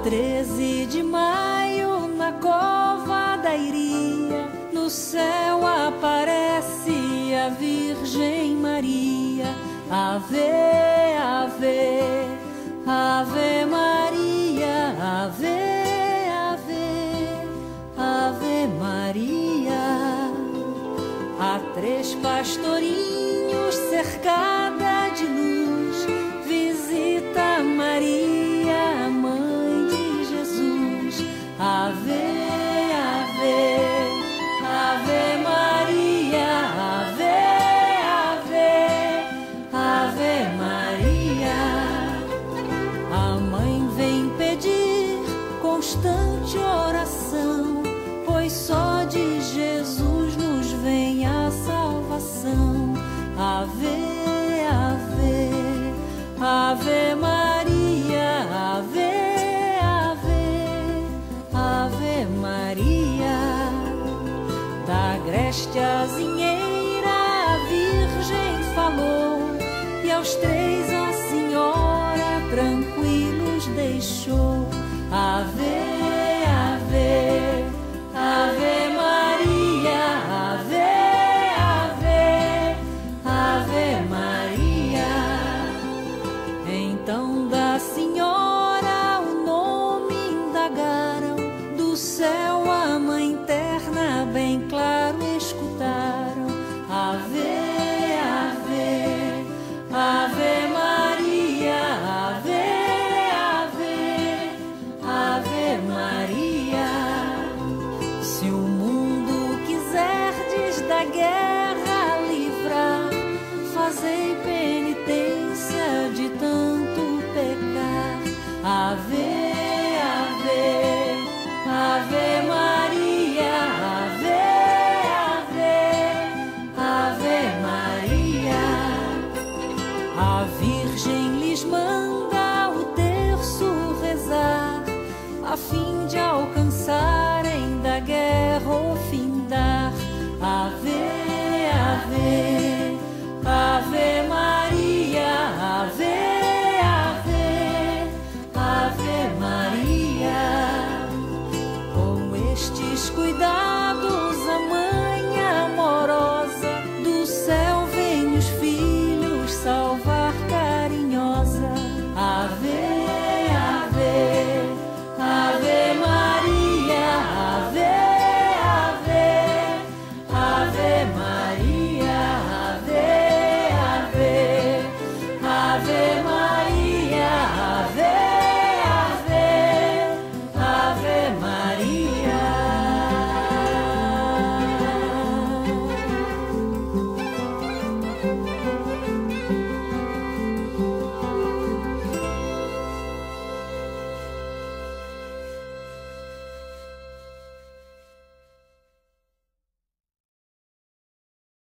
13 de maio, na cova da Iria, no céu aparece a Virgem Maria. Ave, ave, ave Maria, ave, ave, ave Maria. Há 3 pastorinhos cercada de luz, visita Maria, a mãe de Jesus. Ave, ave, ave Maria, ave, ave, ave Maria. A mãe vem pedir constante oração, pois só de Jesus nos vem a salvação. Ave, ave, ave Maria, ave, ave, ave Maria. Da agreste azinheira a Virgem falou, e aos 3 a Senhora tranquilos deixou. Ave, ave, ave Maria, ave, ave, ave Maria. Então da Senhora o nome indagaram, do céu a Mãe terna bem clara